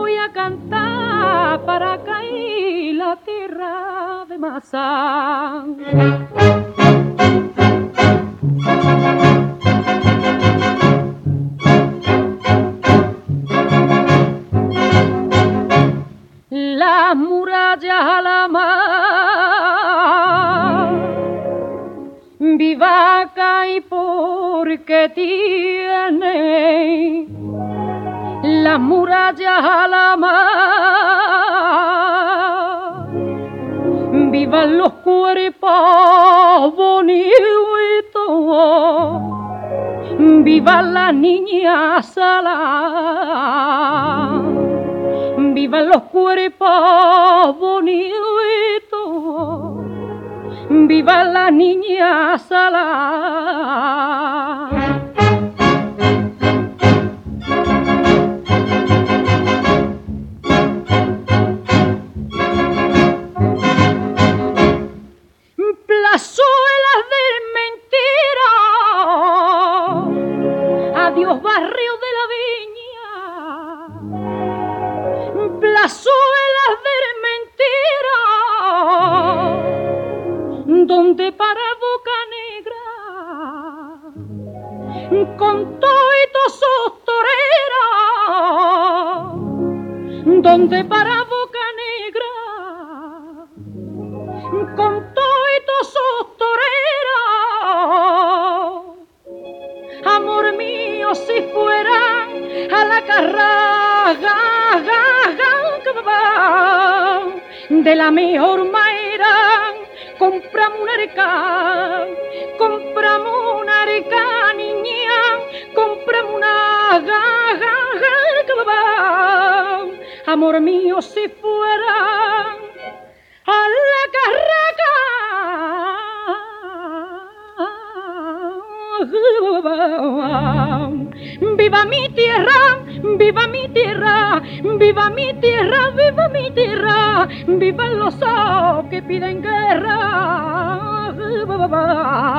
voy a cantar para caer la tierra de Mazán. Las murallas a la mar, viva y porque tiene las murallas a la mar, vivan los cuerpos bonitos, vivan las niñas saladas, vivan los cuerpos bonitos, vivan las niñas saladas. Plazuelas de mentira, adiós barrio de la viña. Plazuelas de mentira, donde para Boca Negra, con todos sus toreras, donde para Boca Negra, con todos sus toreras, amor mío, si fueran a la carraga de la mejor manera, compramos una arca, niña, compramos una amor mío, si fueran a la carraca. Viva mi tierra, viva mi tierra, viva mi tierra, viva mi tierra, vivan los que piden guerra.